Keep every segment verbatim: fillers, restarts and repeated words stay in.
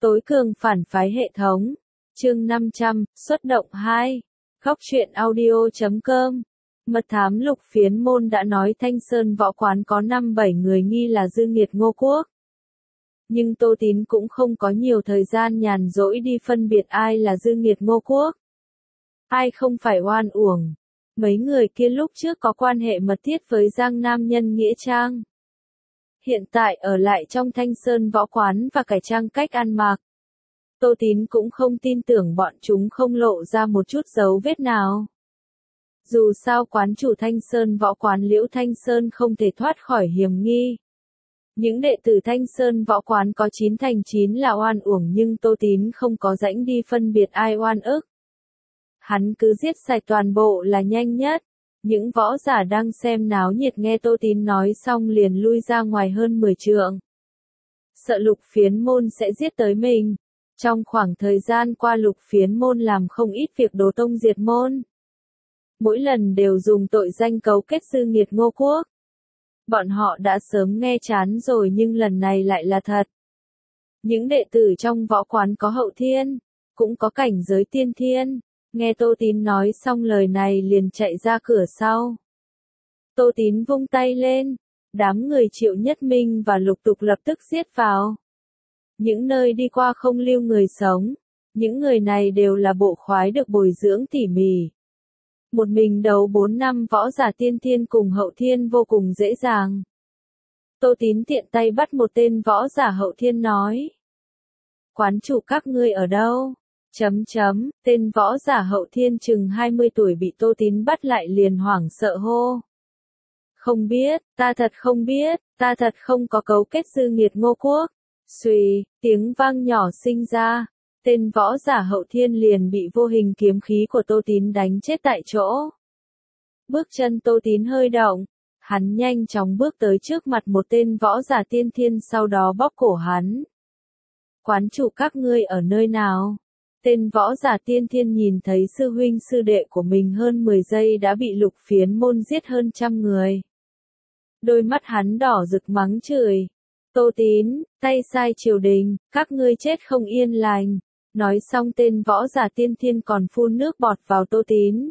Tối cường phản phái hệ thống. Chương năm trăm, xuất động hai. Góc truyện audio chấm com. Mật thám Lục Phiến Môn đã nói Thanh Sơn võ quán có năm bảy người nghi là dư nghiệt Ngô Quốc. Nhưng Tô Tín cũng không có nhiều thời gian nhàn rỗi đi phân biệt ai là dư nghiệt Ngô Quốc. Ai không phải oan uổng. Mấy người kia lúc trước có quan hệ mật thiết với Giang Nam nhân Nghĩa Trang. Hiện tại ở lại trong Thanh Sơn võ quán và cải trang cách ăn mặc. Tô Tín cũng không tin tưởng bọn chúng không lộ ra một chút dấu vết nào. Dù sao quán chủ Thanh Sơn võ quán Liễu Thanh Sơn không thể thoát khỏi hiểm nghi. Những đệ tử Thanh Sơn võ quán có chín thành chín là oan uổng, nhưng Tô Tín không có rãnh đi phân biệt ai oan ức. Hắn cứ giết sạch toàn bộ là nhanh nhất. Những võ giả đang xem náo nhiệt nghe Tô Tín nói xong liền lui ra ngoài hơn mười trượng. Sợ Lục Phiến Môn sẽ giết tới mình. Trong khoảng thời gian qua Lục Phiến Môn làm không ít việc đổ tông diệt môn. Mỗi lần đều dùng tội danh cấu kết dư nghiệt Ngô Quốc. Bọn họ đã sớm nghe chán rồi nhưng lần này lại là thật. Những đệ tử trong võ quán có hậu thiên, cũng có cảnh giới tiên thiên. Nghe Tô Tín nói xong lời này liền chạy ra cửa sau. Tô Tín vung tay lên, đám người Triệu Nhất Minh và Lục Tục lập tức giết vào. Những nơi đi qua không lưu người sống, những người này đều là bộ khoái được bồi dưỡng tỉ mỉ. Một mình đấu bốn năm võ giả tiên thiên cùng hậu thiên vô cùng dễ dàng. Tô Tín tiện tay bắt một tên võ giả hậu thiên nói. Quán chủ các ngươi ở đâu? Chấm chấm, tên võ giả hậu thiên chừng hai mươi tuổi bị Tô Tín bắt lại liền hoảng sợ hô. Không biết, ta thật không biết, ta thật không có cấu kết dư nghiệt Ngô Quốc. Xuy, tiếng vang nhỏ sinh ra, tên võ giả hậu thiên liền bị vô hình kiếm khí của Tô Tín đánh chết tại chỗ. Bước chân Tô Tín hơi động, hắn nhanh chóng bước tới trước mặt một tên võ giả tiên thiên sau đó bóp cổ hắn. Quán chủ các ngươi ở nơi nào? Tên võ giả tiên thiên nhìn thấy sư huynh sư đệ của mình hơn mười giây đã bị Lục Phiến Môn giết hơn trăm người. Đôi mắt hắn đỏ rực mắng chửi. Tô Tín, tay sai triều đình, các ngươi chết không yên lành. Nói xong tên võ giả tiên thiên còn phun nước bọt vào Tô Tín.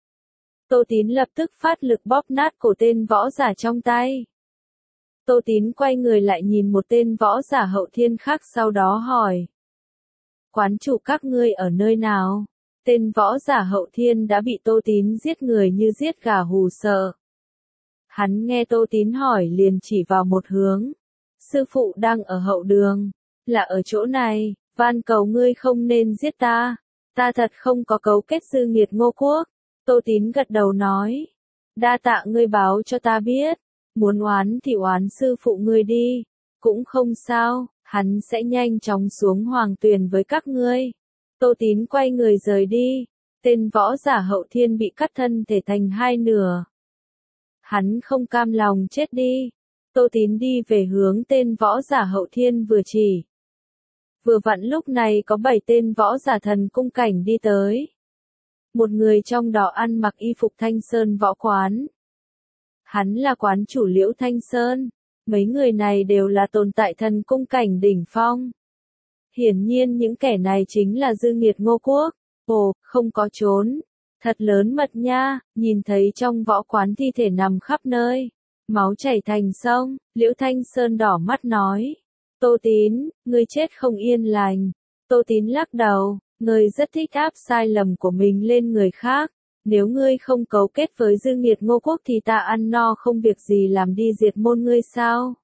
Tô Tín lập tức phát lực bóp nát cổ tên võ giả trong tay. Tô Tín quay người lại nhìn một tên võ giả hậu thiên khác sau đó hỏi. Quán chủ các ngươi ở nơi nào? Tên võ giả hậu thiên đã bị Tô Tín giết người như giết gà hù sợ. Hắn nghe Tô Tín hỏi liền chỉ vào một hướng. Sư phụ đang ở hậu đường. Là ở chỗ này, van cầu ngươi không nên giết ta. Ta thật không có cấu kết dư nghiệt Ngô Quốc. Tô Tín gật đầu nói. Đa tạ ngươi báo cho ta biết. Muốn oán thì oán sư phụ ngươi đi. Cũng không sao. Hắn sẽ nhanh chóng xuống hoàng tuyền với các ngươi. Tô Tín quay người rời đi. Tên võ giả hậu thiên bị cắt thân thể thành hai nửa. Hắn không cam lòng chết đi. Tô Tín đi về hướng tên võ giả hậu thiên vừa chỉ. Vừa vặn lúc này có bảy tên võ giả thần cung cảnh đi tới. Một người trong đó ăn mặc y phục Thanh Sơn võ quán. Hắn là quán chủ Liễu Thanh Sơn. Mấy người này đều là tồn tại thần cung cảnh đỉnh phong. Hiển nhiên những kẻ này chính là dư nghiệt Ngô Quốc. Ồ, không có trốn. Thật lớn mật nha, nhìn thấy trong võ quán thi thể nằm khắp nơi. Máu chảy thành sông, Liễu Thanh Sơn đỏ mắt nói. Tô Tín, ngươi chết không yên lành. Tô Tín lắc đầu, ngươi rất thích áp sai lầm của mình lên người khác. Nếu ngươi không cấu kết với dư nghiệt Ngô Quốc thì ta ăn no không việc gì làm đi diệt môn ngươi sao?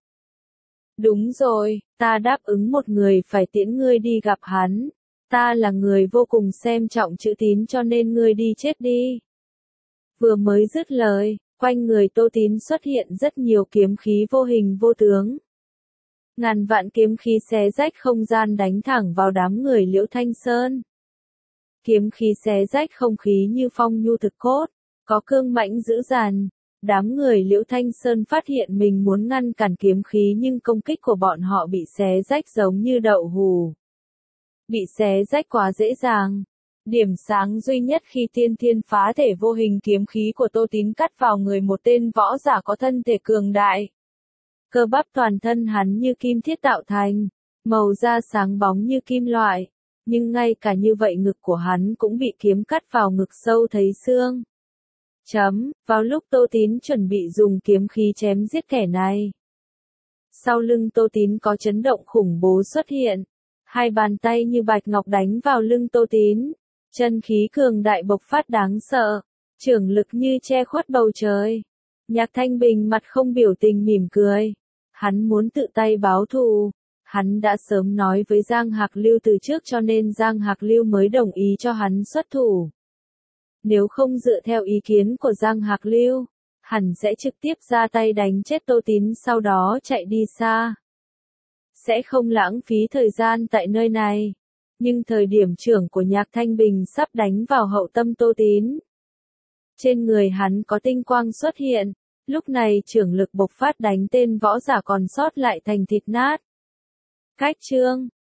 Đúng rồi, ta đáp ứng một người phải tiễn ngươi đi gặp hắn. Ta là người vô cùng xem trọng chữ Tín cho nên ngươi đi chết đi. Vừa mới dứt lời, quanh người Tô Tín xuất hiện rất nhiều kiếm khí vô hình vô tướng. Ngàn vạn kiếm khí xé rách không gian đánh thẳng vào đám người Liễu Thanh Sơn. Kiếm khí xé rách không khí như phong nhu thực cốt, có cương mãnh dữ dằn. Đám người Liễu Thanh Sơn phát hiện mình muốn ngăn cản kiếm khí nhưng công kích của bọn họ bị xé rách giống như đậu hù. Bị xé rách quá dễ dàng. Điểm sáng duy nhất khi tiên thiên phá thể vô hình kiếm khí của Tô Tín cắt vào người một tên võ giả có thân thể cường đại. Cơ bắp toàn thân hắn như kim thiết tạo thành. Màu da sáng bóng như kim loại, nhưng ngay cả như vậy ngực của hắn cũng bị kiếm cắt vào ngực sâu thấy xương. Chấm, vào lúc Tô Tín chuẩn bị dùng kiếm khí chém giết kẻ này. Sau lưng Tô Tín có chấn động khủng bố xuất hiện. Hai bàn tay như bạch ngọc đánh vào lưng Tô Tín. Chân khí cường đại bộc phát đáng sợ. Trưởng lực như che khuất bầu trời. Nhạc Thanh Bình mặt không biểu tình mỉm cười. Hắn muốn tự tay báo thù. Hắn đã sớm nói với Giang Hạc Lưu từ trước cho nên Giang Hạc Lưu mới đồng ý cho hắn xuất thủ. Nếu không dựa theo ý kiến của Giang Hạc Lưu, hẳn sẽ trực tiếp ra tay đánh chết Tô Tín sau đó chạy đi xa. Sẽ không lãng phí thời gian tại nơi này. Nhưng thời điểm trưởng của Nhạc Thanh Bình sắp đánh vào hậu tâm Tô Tín. Trên người hắn có tinh quang xuất hiện, lúc này trưởng lực bộc phát đánh tên võ giả còn sót lại thành thịt nát. Cách chương